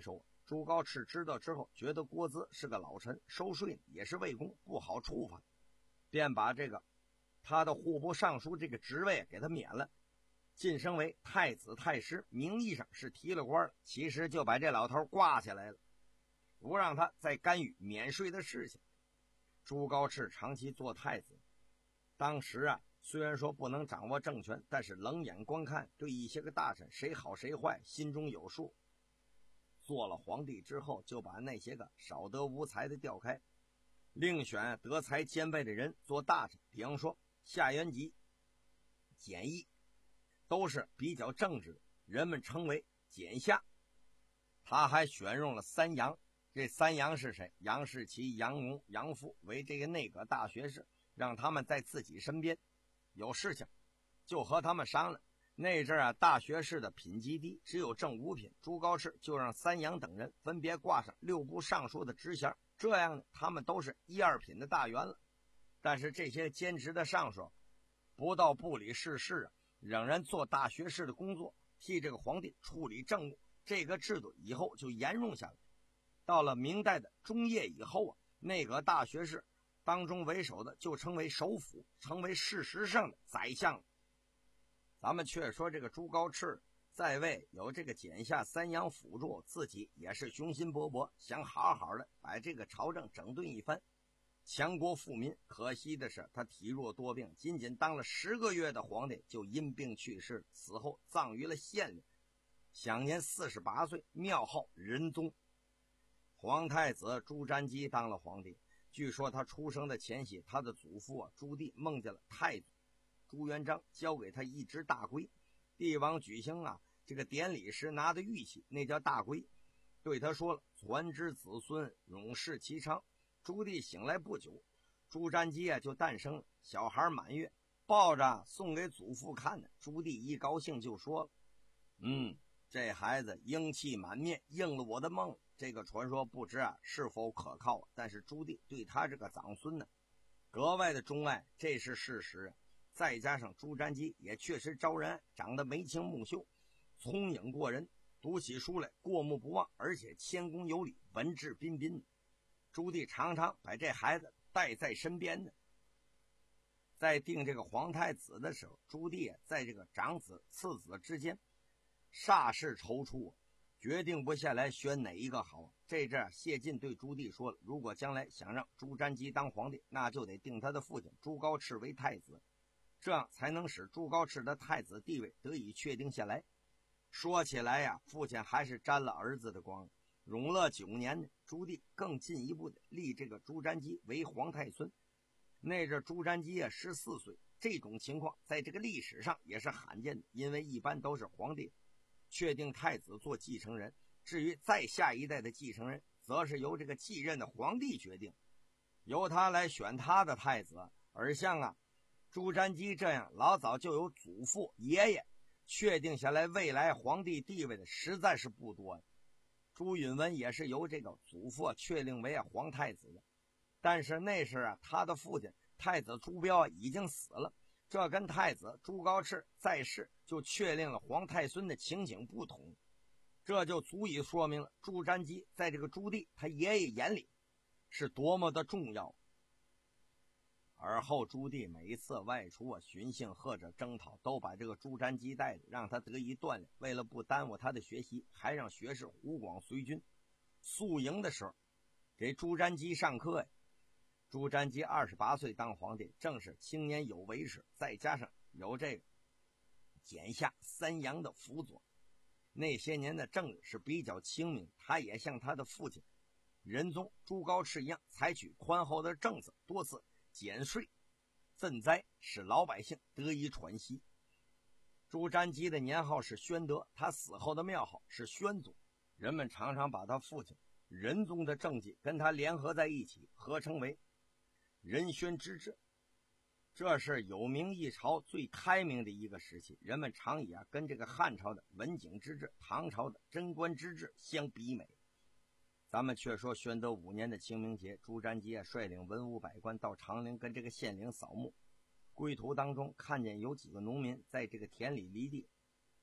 朱高炽知道之后，觉得郭汜是个老臣，收税也是魏公，不好处罚，便把这个他的户部尚书这个职位给他免了，晋升为太子太师，名义上是提了官了，其实就把这老头挂起来了，不让他再干预免税的事情。朱高炽长期做太子，当时啊，虽然说不能掌握政权，但是冷眼观看，对一些个大臣谁好谁坏心中有数。做了皇帝之后，就把那些个少德无才的调开，另选德才兼备的人做大臣，比方说夏元吉、简易，都是比较正直的，人们称为简夏。他还选用了三杨，这三杨是谁？杨士奇、杨荣、杨阜为这个内阁大学士，让他们在自己身边，有事情就和他们商量。那阵啊，大学士的品级低，只有正五品。朱高炽就让三杨等人分别挂上六部尚书的职衔，这样呢，他们都是一二品的大员了。但是这些兼职的尚书不到部里事事啊，仍然做大学士的工作，替这个皇帝处理政务。这个制度以后就沿用下来。到了明代的中叶以后啊，内阁大学士当中为首的就称为首辅，成为事实上的宰相。咱们却说这个朱高炽在位有这个简夏三杨辅助，自己也是雄心勃勃，想好好的把这个朝政整顿一番，强国富民。可惜的是他体弱多病，仅仅当了十个月的皇帝就因病去世，死后葬于了县里，享年四十八岁，庙号仁宗。皇太子朱瞻基当了皇帝，据说他出生的前夕，他的祖父啊朱棣梦见了太子朱元璋交给他一只大龟，帝王举行啊这个典礼时拿的玉器，那叫大龟，对他说了传之子孙，永世其昌。朱棣醒来不久，朱瞻基啊就诞生了，小孩满月，抱着送给祖父看的。朱棣一高兴就说了，嗯，这孩子英气满面，应了我的梦。这个传说不知啊是否可靠，但是朱棣对他这个长孙呢格外的钟爱，这是事实。再加上朱瞻基也确实招人爱，长得眉清目秀，聪颖过人，读起书来过目不忘，而且谦恭有礼，文质彬彬。朱棣常常把这孩子带在身边呢。在定这个皇太子的时候，朱棣在这个长子次子之间煞是踌躇，决定不下来选哪一个好。这阵谢晋对朱棣说了，如果将来想让朱瞻基当皇帝，那就得定他的父亲朱高炽为太子，这样才能使朱高炽的太子地位得以确定下来。说起来呀、啊，父亲还是沾了儿子的光。永乐九年呢，朱棣更进一步的立这个朱瞻基为皇太孙。那阵朱瞻基啊十四岁，这种情况在这个历史上也是罕见的，因为一般都是皇帝确定太子做继承人，至于再下一代的继承人，则是由这个继任的皇帝决定，由他来选他的太子。而像啊朱瞻基这样老早就有祖父爷爷确定下来未来皇帝地位的实在是不多。朱允炆也是由这个祖父确定为皇太子的，但是那时啊他的父亲太子朱标已经死了，这跟太子朱高炽在世就确定了皇太孙的情景不同。这就足以说明了朱瞻基在这个朱棣他爷爷眼里是多么的重要。而后朱棣每一次外出啊巡幸或者征讨，都把这个朱瞻基带着，让他得以锻炼。为了不耽误他的学习，还让学士胡广随军。宿营的时候给朱瞻基上课呀。朱瞻基二十八岁当皇帝，正是青年有为时，再加上有这个简夏三杨的辅佐，那些年的政治是比较清明。他也像他的父亲仁宗朱高炽一样，采取宽厚的政策，多次减税赈灾，使老百姓得以喘息。朱瞻基的年号是宣德，他死后的庙号是宣宗，人们常常把他父亲仁宗的政绩跟他联合在一起，合称为仁宣之治。这是有明一朝最开明的一个时期，人们常以啊跟这个汉朝的文景之治、唐朝的贞观之治相比美。咱们却说宣德五年的清明节，朱瞻基啊率领文武百官到长陵跟这个县令扫墓，归途当中看见有几个农民在这个田里犁地，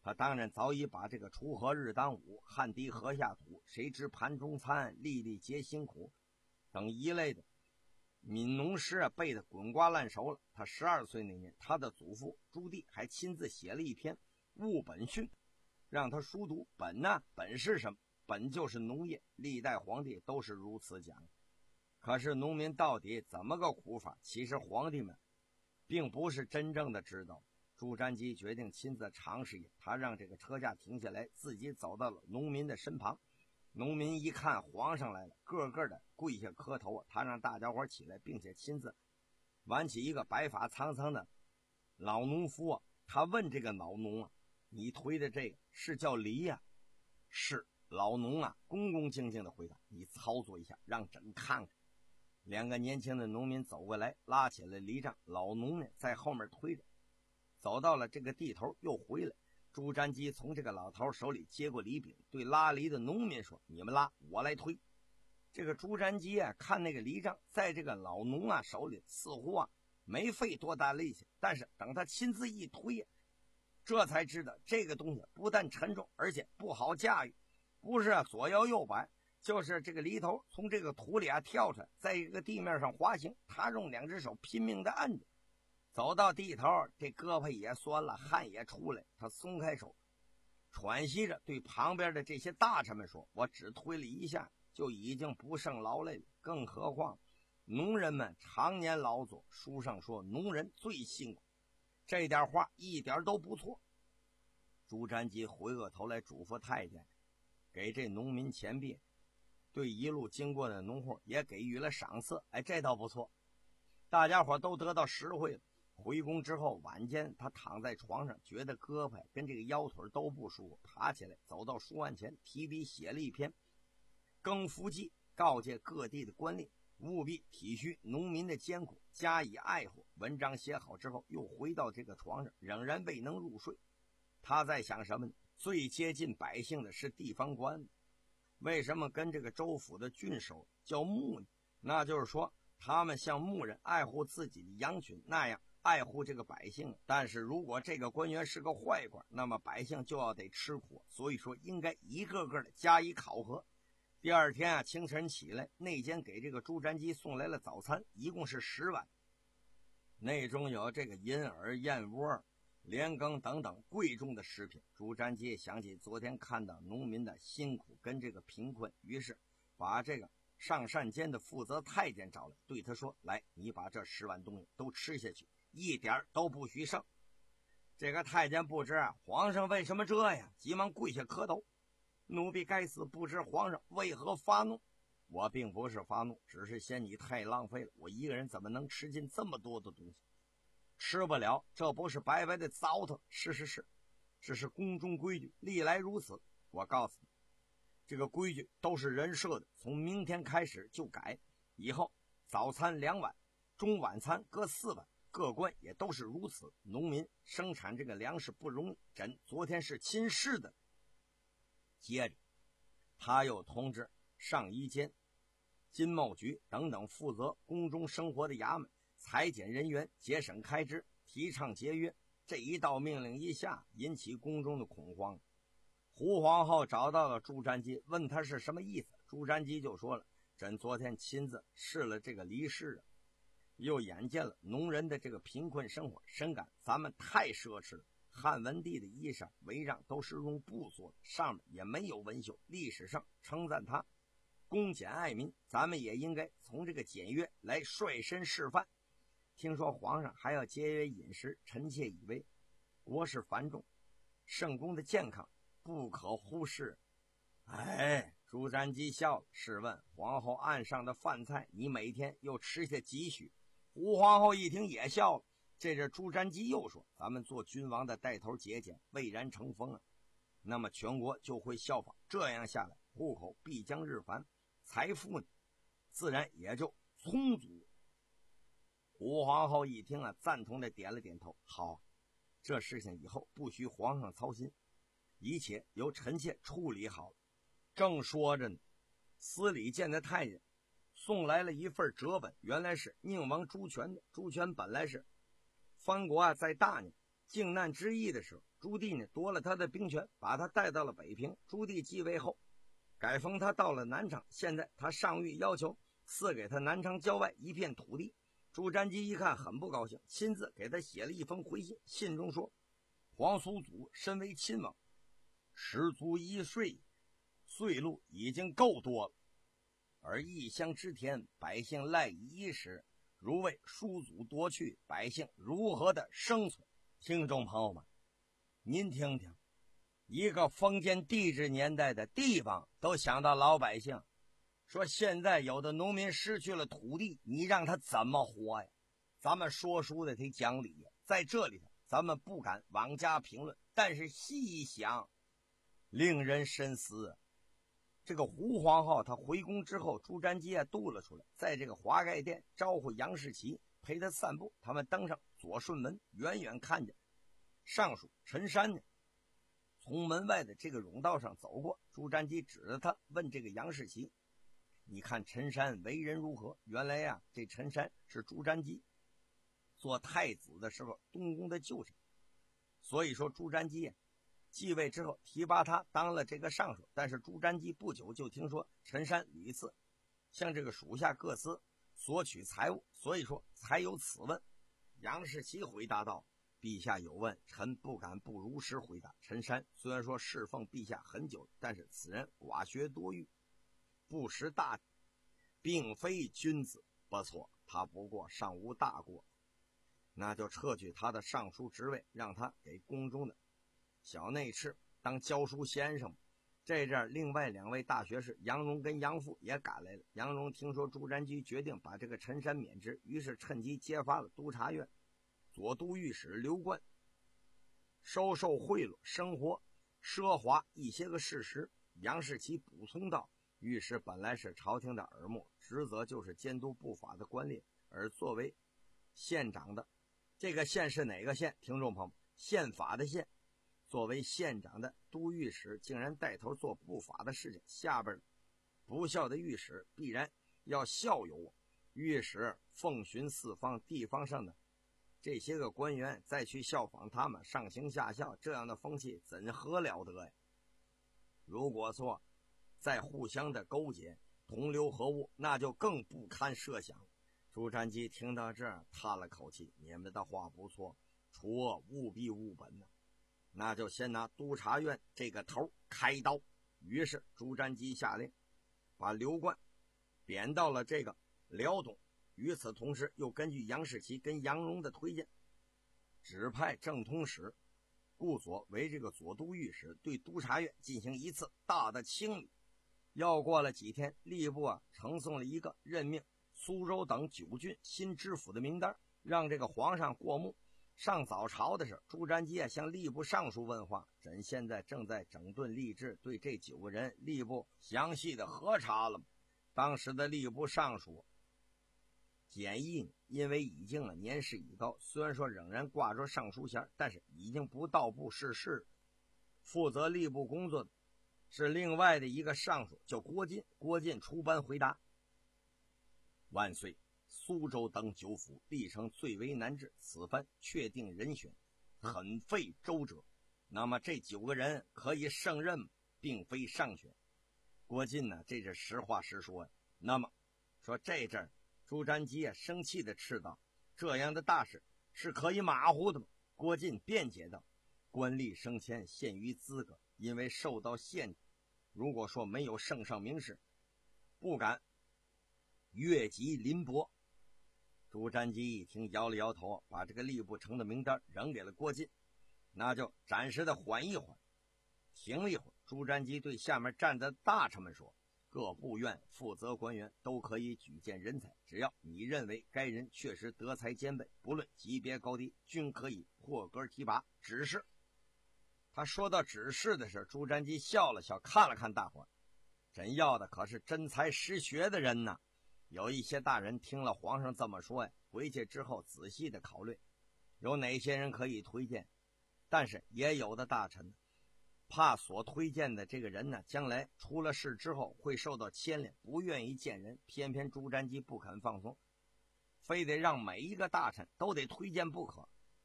他当然早已把这个锄禾日当午，汗滴禾下土，谁知盘中餐，粒粒皆辛苦等一类的闽农诗啊背得滚瓜烂熟了。他十二岁那年，他的祖父朱棣还亲自写了一篇《务本训》，让他熟读。本呢，本是什么？本就是农业，历代皇帝都是如此讲。可是农民到底怎么个苦法？其实皇帝们并不是真正的知道。朱瞻基决定亲自尝试一下，他让这个车架停下来，自己走到了农民的身旁。农民一看皇上来了，个个的跪下磕头啊！他让大家伙起来，并且亲自挽起一个白发苍苍的老农夫啊。他问这个老农啊：“你推的这个是叫犁呀？”是。老农啊，恭恭敬敬的回答：“你操作一下，让朕看看。”两个年轻的农民走过来，拉起了犁杖，老农呢在后面推着，走到了这个地头，又回来。朱瞻基从这个老头手里接过犁柄，对拉犁的农民说：“你们拉，我来推。”这个朱瞻基啊，看那个犁杖在这个老农啊手里，似乎啊没费多大力气，但是等他亲自一推，这才知道这个东西不但沉重，而且不好驾驭。不是啊左摇右摆，就是这个犁头从这个土里啊跳出来，在一个地面上滑行，他用两只手拼命的按着，走到地头，这胳膊也酸了，汗也出来，他松开手，喘息着对旁边的这些大臣们说：“我只推了一下就已经不胜劳累了，更何况农人们常年劳作，书上说农人最辛苦。”这点话一点都不错。朱瞻基回过头来嘱咐太监，给这农民钱币，对一路经过的农户也给予了赏赐。哎，这倒不错，大家伙都得到实惠了。回宫之后，晚间他躺在床上，觉得胳膊跟这个腰腿都不舒服，爬起来走到书案前，提笔写了一篇《耕福记》，告诫各地的官吏务必体恤农民的艰苦，加以爱护。文章写好之后，又回到这个床上，仍然未能入睡。他在想什么呢？最接近百姓的是地方官，为什么跟这个州府的郡守叫牧呢？那就是说他们像牧人爱护自己的羊群那样爱护这个百姓。但是如果这个官员是个坏官，那么百姓就要得吃苦，所以说应该一个个的加以考核。第二天啊，清晨起来，内监给这个朱瞻基送来了早餐，一共是十碗，内中有这个银耳、燕窝、莲羹等等贵重的食品。朱瞻基想起昨天看到农民的辛苦跟这个贫困，于是把这个上膳监的负责太监找来，对他说：“来，你把这十碗东西都吃下去，一点都不许剩。”这个太监不知啊，皇上为什么这样，急忙跪下磕头：“奴婢该死，不知皇上为何发怒。”“我并不是发怒，只是嫌你太浪费了，我一个人怎么能吃进这么多的东西？吃不了，这不是白白的糟蹋？是是是，这是宫中规矩，历来如此。我告诉你，这个规矩都是人设的，从明天开始就改，以后早餐两碗，中晚餐各四碗，各官也都是如此。农民生产这个粮食不容易，朕昨天是亲试的。”接着他又通知上衣监、经贸局等等负责宫中生活的衙门裁减人员，节省开支，提倡节约。这一道命令一下，引起宫中的恐慌。胡皇后找到了朱瞻基，问他是什么意思。朱瞻基就说了：“朕昨天亲自试了这个离世，又眼见了农人的这个贫困生活，深感咱们太奢侈了。汉文帝的衣裳围帐都是用布做的，上面也没有纹绣，历史上称赞他恭俭爱民，咱们也应该从这个简约来率身示范。听说皇上还要节约饮食，臣妾以为国事繁重，圣公的健康不可忽视。”哎，朱瞻基笑了：“试问皇后案上的饭菜，你每天又吃下几许？”胡皇后一听也笑了。这是朱瞻基又说：“咱们做君王的带头节俭，蔚然成风啊，那么全国就会效仿，这样下来，户口必将日繁，财富呢自然也就充足。”胡皇后一听啊，赞同的点了点头：“好，这事情以后不需皇上操心，一切由臣妾处理好了。”正说着呢，司礼监的太监送来了一份折本，原来是宁王朱权的。朱权本来是藩国啊在大年， 靖难之役的时候，朱棣呢夺了他的兵权，把他带到了北平。朱棣继位后，改封他到了南昌。现在他上谕要求赐给他南昌郊外一片土地。朱瞻基一看很不高兴，亲自给他写了一封回信，信中说：皇苏祖身为亲王，十足一岁，岁禄已经够多了，而异乡之田，百姓赖以一时，如为叔祖夺去，百姓如何的生存？听众朋友们，您听听，一个封建帝制年代的地方都想到老百姓，说现在有的农民失去了土地，你让他怎么活呀？咱们说书的得讲理呀，在这里头咱们不敢妄加评论，但是细一想，令人深思。这个胡皇后她回宫之后，朱瞻基啊渡了出来，在这个华盖殿招呼杨士奇陪他散步。他们登上左顺门，远远看见尚书陈山呢从门外的这个甬道上走过。朱瞻基指着他问这个杨士奇：你看陈山为人如何？原来呀、啊，这陈山是朱瞻基做太子的时候东宫的旧臣，所以说朱瞻基啊继位之后提拔他当了这个尚书。但是朱瞻基不久就听说陈山屡次向这个属下各司索取财物，所以说才有此问。杨士奇回答道：陛下有问，臣不敢不如实回答。陈山虽然说侍奉陛下很久，但是此人寡学多欲，不识大，并非君子。不错，他不过尚无大过，那就撤去他的尚书职位，让他给宫中的小内侍当教书先生。这阵另外两位大学士杨荣跟杨阜也赶来了。杨荣听说朱瞻基决定把这个陈山免职，于是趁机揭发了督察院左都御史刘冠收受贿赂、生活奢华一些个事实。杨士奇补充道：御史本来是朝廷的耳目，职责就是监督不法的官吏，而作为县长的，这个县是哪个县？听众朋友们，宪法的县。作为县长的都御史竟然带头做不法的事情，下边不孝的御史必然要效尤我。御史奉巡四方，地方上的这些个官员再去效仿他们，上行下效，这样的风气怎何了得呀？如果说再互相的勾结，同流合污，那就更不堪设想。朱瞻基听到这儿叹了口气：你们的话不错，除恶务必务本呢、啊。那就先拿督察院这个头开刀。于是朱瞻基下令把刘冠贬到了这个辽东。与此同时，又根据杨士奇跟杨荣的推荐，指派正通使顾索为这个左都御史，对督察院进行一次大的清理。要过了几天，吏部啊呈送了一个任命苏州等九郡新知府的名单，让这个皇上过目。上早朝的时候，朱瞻基啊向吏部尚书问话：朕现在正在整顿吏治，对这九个人吏部详细的核查了。当时的吏部尚书简易因为已经了年事已高，虽然说仍然挂着尚书衔，但是已经不到部事事。负责吏部工作的是另外的一个尚书，叫郭进。郭进出班回答：万岁，苏州等九府历程最为难治，此番确定人选，很费周折。那么这九个人可以胜任，并非上选。郭进呢，这是实话实说呀。那么说这阵朱瞻基啊生气的斥道：这样的大事是可以马虎的吗？郭进辩解道：官吏升迁限于资格，因为受到限制，如果说没有圣上明示，不敢越级临薄。朱瞻基一听摇了摇头，把这个吏部呈的名单扔给了郭进。那就暂时的缓一缓。停了一会儿，朱瞻基对下面站的大臣们说：各部院负责官员都可以举荐人才，只要你认为该人确实德才兼备，不论级别高低，均可以破格提拔。只是他说到指示的时候，朱瞻基笑了笑，看了看大伙儿：朕要的可是真才实学的人呢。有一些大人听了皇上这么说呀，回去之后仔细的考虑有哪些人可以推荐。但是也有的大臣怕所推荐的这个人呢，将来出了事之后会受到牵连，不愿意见人。偏偏朱瞻基不肯放松，非得让每一个大臣都得推荐不可。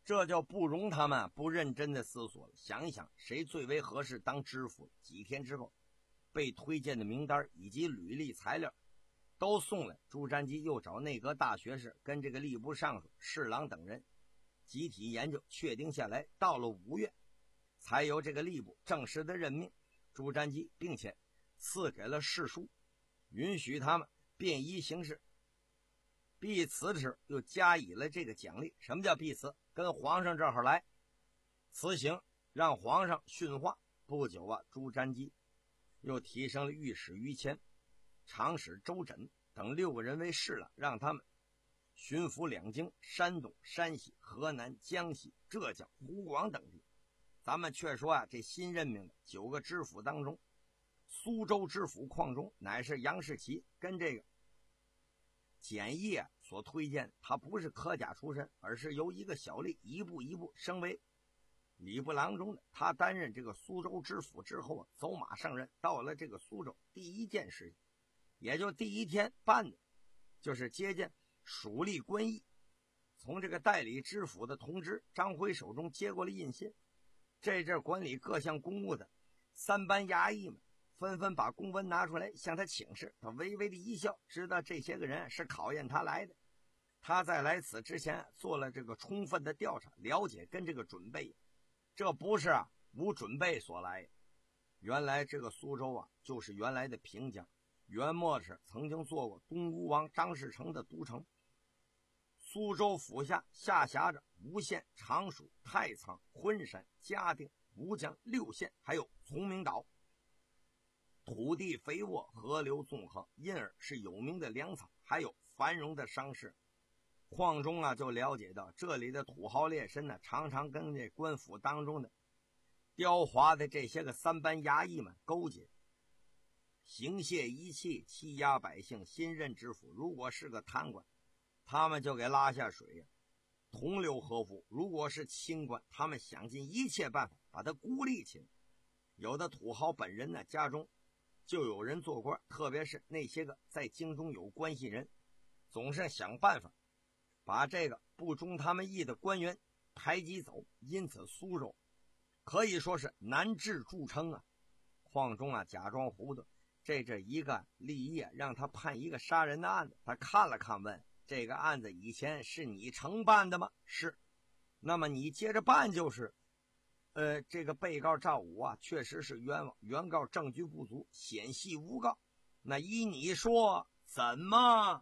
这就不容他们不认真的思索了。想一想谁最为合适当知府。几天之后，被推荐的名单以及履历材料都送来，朱瞻基又找内阁大学士跟这个吏部尚书侍郎等人集体研究，确定下来。到了五月，才由这个吏部正式的任命朱瞻基，并且赐给了世书，允许他们便衣行事。必辞时又加以了这个奖励。什么叫必辞？跟皇上这会儿来辞行，让皇上训话。不久啊，朱瞻基又提升了御史于谦、长史周轸等六个人为侍郎，让他们巡抚两京、山东、山西、河南、江西、浙江、湖广等地。咱们却说啊，这新任命的九个知府当中，苏州知府邝中乃是杨士奇跟这个简易啊所推荐，他不是科甲出身，而是由一个小吏一步一步升为礼部郎中的。他担任这个苏州知府之后啊，走马上任。到了这个苏州，第一件事情，也就第一天办的，就是接见属吏官役，从这个代理知府的同知张辉手中接过了印信。这阵管理各项公务的三班衙役们纷纷把公文拿出来向他请示。他微微的一笑，知道这些个人是考验他来的。他在来此之前做了这个充分的调查了解跟这个准备，这不是啊无准备所来。原来这个苏州啊就是原来的平江，元末时曾经做过东吴王张士诚的都城。苏州府下下辖着吴县、常熟、太仓、昆山、嘉定、吴江六县，还有崇明岛。土地肥沃，河流纵横，因而是有名的粮草，还有繁荣的商市。邝中啊就了解到这里的土豪劣绅呢，常常跟这官府当中的刁滑的这些个三班衙役们勾结，行械遗弃，欺压百姓。新任知府如果是个贪官，他们就给拉下水呀，同流合污；如果是清官，他们想尽一切办法把他孤立起来。有的土豪本人呢，家中就有人做官，特别是那些个在京中有关系人，总是想办法把这个不中他们意的官员排挤走。因此苏州可以说是难治著称啊。邝中啊假装糊涂，这这一个立业让他判一个杀人的案子，他看了看问，这个案子以前是你承办的吗？是。那么你接着办就是。呃，这个被告赵武啊，确实是冤枉，原告证据不足，显系诬告。那依你说，怎么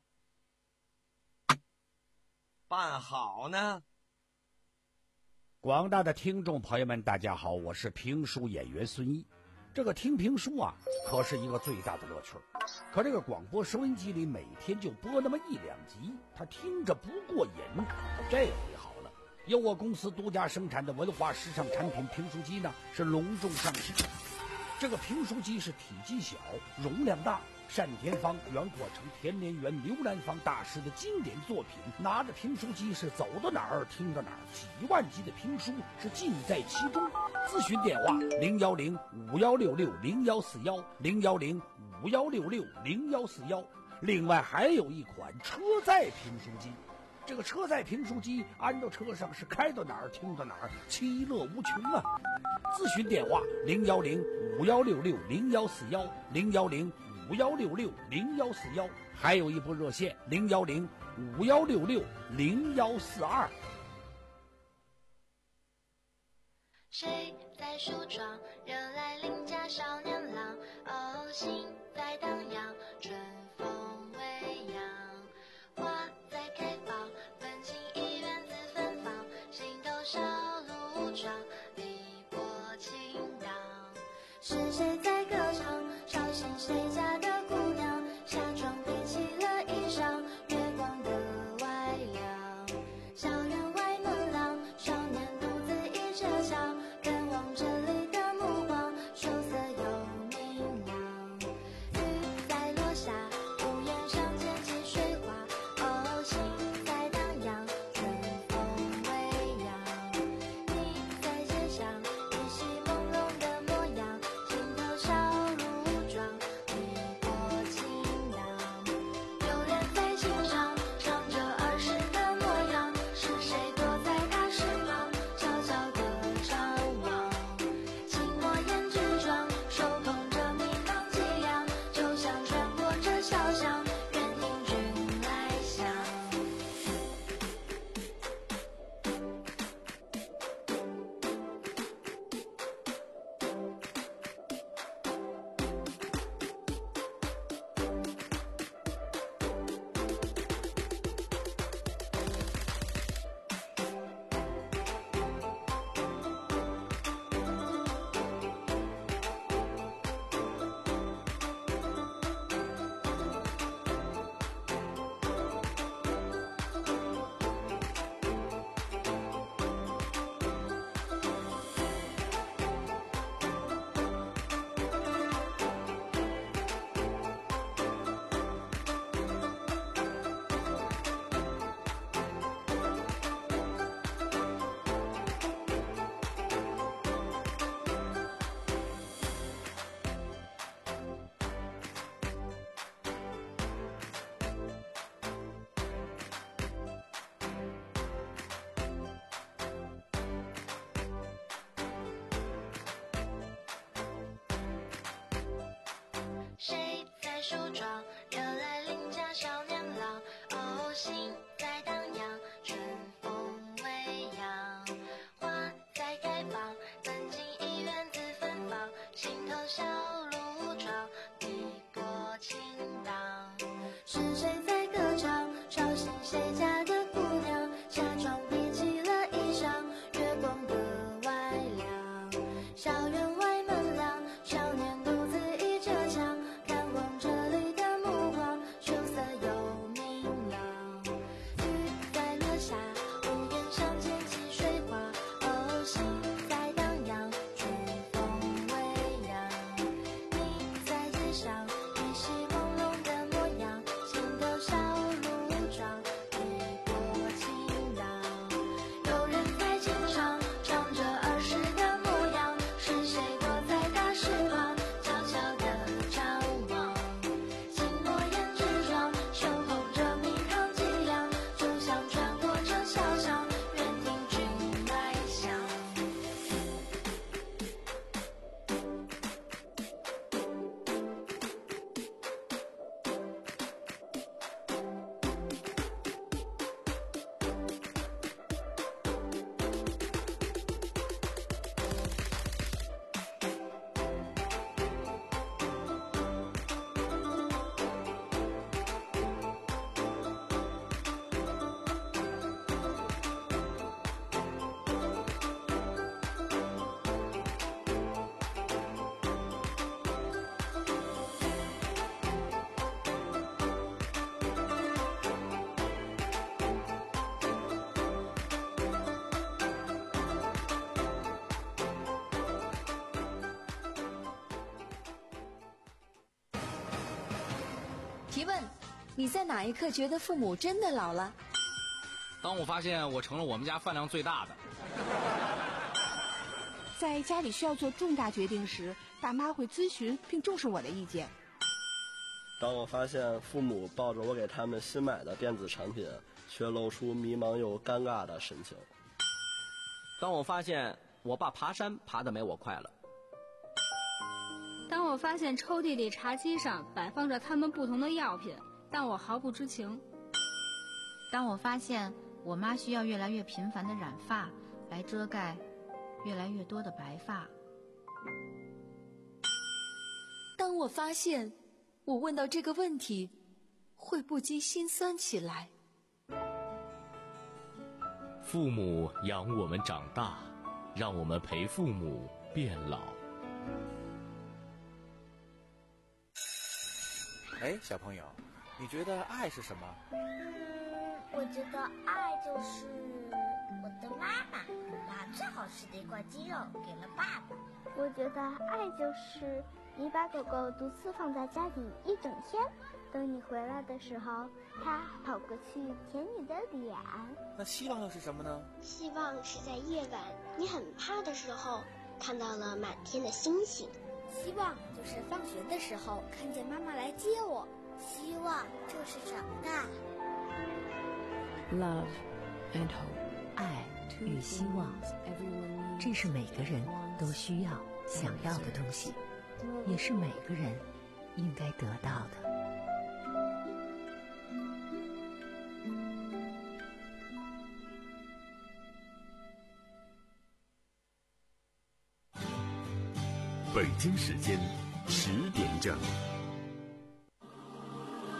办好呢？ 广大的听众朋友们，大家好，我是评书演员孙一。这个听评书啊，可是一个最大的乐趣。可这个广播收音机里每天就播那么一两集，他听着不过瘾。这回好了。由我公司独家生产的文化时尚产品评书机呢，是隆重上市。这个评书机是体积小，容量大，单田芳、袁阔成、田连元、刘兰芳大师的经典作品。拿着评书机是走到哪儿听到哪儿，几万集的评书是尽在其中。咨询电话零幺零五幺六六零幺四幺零幺零五幺六六零幺四幺。另外还有一款车载评书机。这个车载评书机安到车上是开到哪儿听到哪儿，其乐无穷啊！咨询电话零幺零五幺六六零幺四幺零幺零五幺六六零幺四幺，还有一部热线零幺零五幺六六零幺四二。 谁在梳妆，惹来邻家少年郎？哦，心在荡漾，春风微扬，花在开放，本性一园子芬芳，心头小路撞，碧波轻荡。是谁在歌唱？绍兴谁家的姑娘？夏装背起了衣裳，月光的外亮。校园外门廊，少年独自倚着墙，远望这里的目光，羞涩又明亮。雨在落下，屋檐上溅起水花，哦，心在荡漾，春风微扬。你在街上，依稀朦胧的模样，心头上梳妆，惹来邻家少年郎。哦，心在荡漾，春风微扬。花在开放，门前一园子芬芳，心头小鹿撞，碧波轻荡。是谁在歌唱？吵醒谁家的姑娘？夏窗闭起了衣裳，月光格外亮。校园外门廊，少年独自倚着墙，看望这里的目光，羞涩又明朗。雨在落下，屋檐上溅起水花，哦，心在荡漾，春风微扬。你在街上，依稀朦胧的模样，心头小鹿撞，碧波轻荡。有人在琴上唱着儿时的模样，是谁躲在大石旁，悄悄地张望？心诺胭脂妆，手捧着蜜糖几两，就像穿过这小巷，愿听君来香。 提问：你在哪一刻觉得父母真的老了？ 当我发现我成了我们家饭量最大的。 在家里需要做重大决定时，爸妈会咨询并重视我的意见。 当我发现父母抱着我给他们新买的电子产品，却露出迷茫又尴尬的神情。 当我发现我爸爬山爬得没我快了。 当我发现抽屉里茶几上摆放着他们不同的药品，但我毫不知情。 当我发现我妈需要越来越频繁的染发，来遮盖越来越多的白发。 当我发现我问到这个问题，会不禁心酸起来。 父母养我们长大，让我们陪父母变老。 哎，小朋友，你觉得爱是什么？ 我觉得爱就是我的妈妈把最好吃的一块鸡肉给了爸爸。 我觉得爱就是你把狗狗独自放在家里一整天，等你回来的时候，它跑过去舔你的脸。 那希望又是什么呢？ 希望是在夜晚你很怕的时候，看到了满天的星星。 希望就是放学的时候看见妈妈来接我。 希望就是长大。 Love and hope， 爱与希望，这是每个人都需要、想要的东西，也是每个人应该得到的。 北京时间十点整。